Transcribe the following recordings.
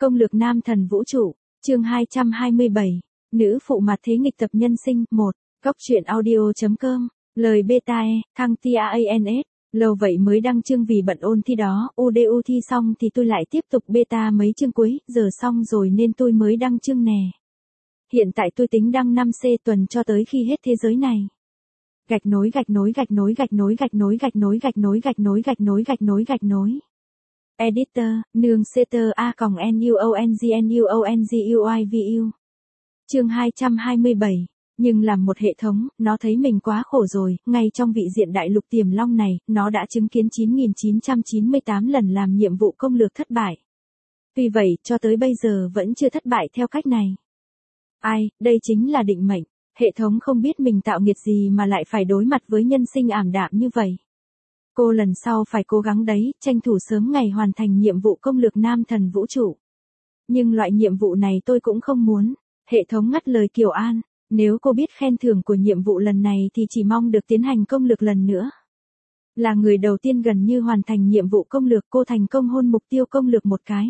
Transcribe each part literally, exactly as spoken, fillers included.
Công lược nam thần vũ trụ, chương hai trăm hai mươi bảy, nữ phụ mặt thế nghịch tập nhân sinh, một, góc truyện audio.com, lời beta e, thăng tia ans, lâu vậy mới đăng chương vì bận ôn thi đó, u đê u thi xong thì tôi lại tiếp tục beta mấy chương cuối, giờ xong rồi nên tôi mới đăng chương nè. Hiện tại tôi tính đăng năm C tuần cho tới khi hết thế giới này. Gạch nối gạch nối gạch nối gạch nối gạch nối gạch nối gạch nối gạch nối gạch nối gạch nối gạch nối. Editor, nương setter a còng nuongnuongui. Chương hai trăm hai mươi bảy, nhưng làm một hệ thống, nó thấy mình quá khổ rồi, ngay trong vị diện đại lục Tiềm Long này, nó đã chứng kiến chín nghìn chín trăm chín mươi tám lần làm nhiệm vụ công lược thất bại. Vì vậy, cho tới bây giờ vẫn chưa thất bại theo cách này. Ai, đây chính là định mệnh, hệ thống không biết mình tạo nghiệt gì mà lại phải đối mặt với nhân sinh ảm đạm như vậy. Cô lần sau phải cố gắng đấy, tranh thủ sớm ngày hoàn thành nhiệm vụ công lược nam thần vũ trụ. Nhưng loại nhiệm vụ này tôi cũng không muốn. Hệ thống ngắt lời Kiều An, nếu cô biết khen thưởng của nhiệm vụ lần này thì chỉ mong được tiến hành công lược lần nữa. Là người đầu tiên gần như hoàn thành nhiệm vụ công lược, cô thành công hôn mục tiêu công lược một cái.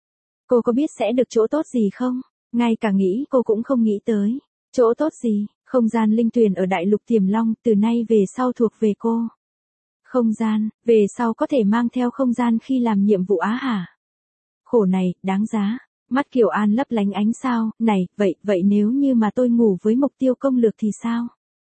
Cô có biết sẽ được chỗ tốt gì không? Ngay cả nghĩ cô cũng không nghĩ tới. Chỗ tốt gì? Không gian linh tuyền ở đại lục Tiềm Long từ nay về sau thuộc về cô. Không gian, về sau có thể mang theo không gian khi làm nhiệm vụ á hả? Khổ này, đáng giá. Mắt Kiều An lấp lánh ánh sao, này, vậy, vậy nếu như mà tôi ngủ với mục tiêu công lược thì sao?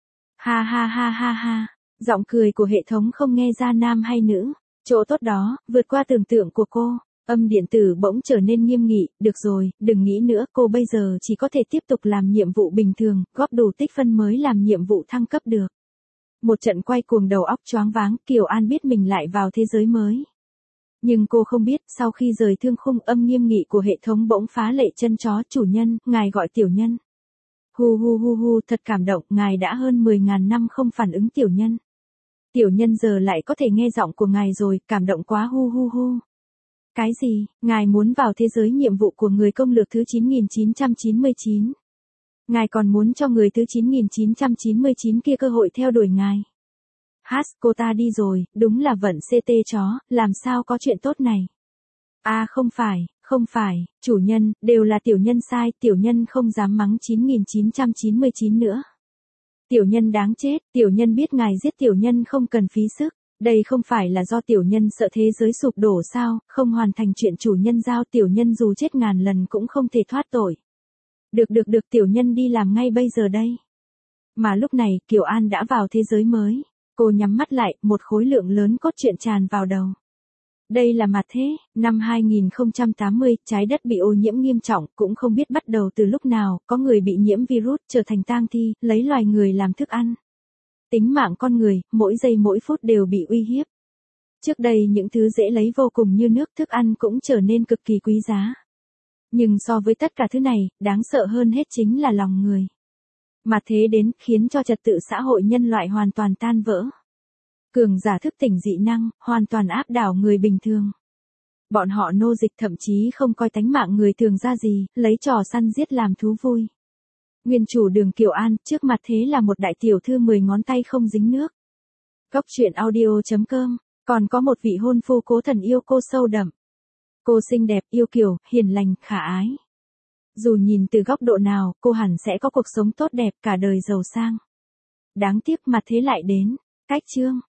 Ha ha ha ha ha, giọng cười của hệ thống không nghe ra nam hay nữ. Chỗ tốt đó, vượt qua tưởng tượng của cô. Âm điện tử bỗng trở nên nghiêm nghị, được rồi, đừng nghĩ nữa, cô bây giờ chỉ có thể tiếp tục làm nhiệm vụ bình thường, góp đủ tích phân mới làm nhiệm vụ thăng cấp được. Một trận quay cuồng đầu óc choáng váng, Kiều An biết mình lại vào thế giới mới. Nhưng cô không biết, sau khi rời thương khung, âm nghiêm nghị của hệ thống bỗng phá lệ chân chó, chủ nhân, ngài gọi tiểu nhân. Hu hu hu hu, thật cảm động, ngài đã hơn mười ngàn năm không phản ứng tiểu nhân. Tiểu nhân giờ lại có thể nghe giọng của ngài rồi, cảm động quá hu hu hu. Cái gì, ngài muốn vào thế giới nhiệm vụ của người công lược thứ chín nghìn chín trăm chín mươi chín. Ngài còn muốn cho người thứ chín nghìn chín trăm chín mươi chín kia cơ hội theo đuổi ngài. Hát, cô ta đi rồi, đúng là vận xê tê chó, làm sao có chuyện tốt này. À không phải, không phải, chủ nhân, đều là tiểu nhân sai, tiểu nhân không dám mắng chín nghìn chín trăm chín mươi chín nữa. Tiểu nhân đáng chết, tiểu nhân biết ngài giết tiểu nhân không cần phí sức, đây không phải là do tiểu nhân sợ thế giới sụp đổ sao, không hoàn thành chuyện chủ nhân giao, tiểu nhân dù chết ngàn lần cũng không thể thoát tội. Được được được, tiểu nhân đi làm ngay bây giờ đây. Mà lúc này, Kiều An đã vào thế giới mới. Cô nhắm mắt lại, một khối lượng lớn cốt truyện tràn vào đầu. Đây là mặt thế, năm hai nghìn không trăm tám mươi, trái đất bị ô nhiễm nghiêm trọng, cũng không biết bắt đầu từ lúc nào, có người bị nhiễm virus, trở thành tang thi, lấy loài người làm thức ăn. Tính mạng con người, mỗi giây mỗi phút đều bị uy hiếp. Trước đây những thứ dễ lấy vô cùng như nước, thức ăn cũng trở nên cực kỳ quý giá. Nhưng so với tất cả thứ này, đáng sợ hơn hết chính là lòng người. Mà thế đến, khiến cho trật tự xã hội nhân loại hoàn toàn tan vỡ. Cường giả thức tỉnh dị năng, hoàn toàn áp đảo người bình thường. Bọn họ nô dịch thậm chí không coi tánh mạng người thường ra gì, lấy trò săn giết làm thú vui. Nguyên chủ Đường Kiều An, trước mặt thế là một đại tiểu thư mười ngón tay không dính nước. Góc truyện audio.com, còn có một vị hôn phu cố thần yêu cô sâu đậm. Cô xinh đẹp, yêu kiều, hiền lành, khả ái. Dù nhìn từ góc độ nào, cô hẳn sẽ có cuộc sống tốt đẹp cả đời giàu sang. Đáng tiếc mặt thế lại đến. Cách chương,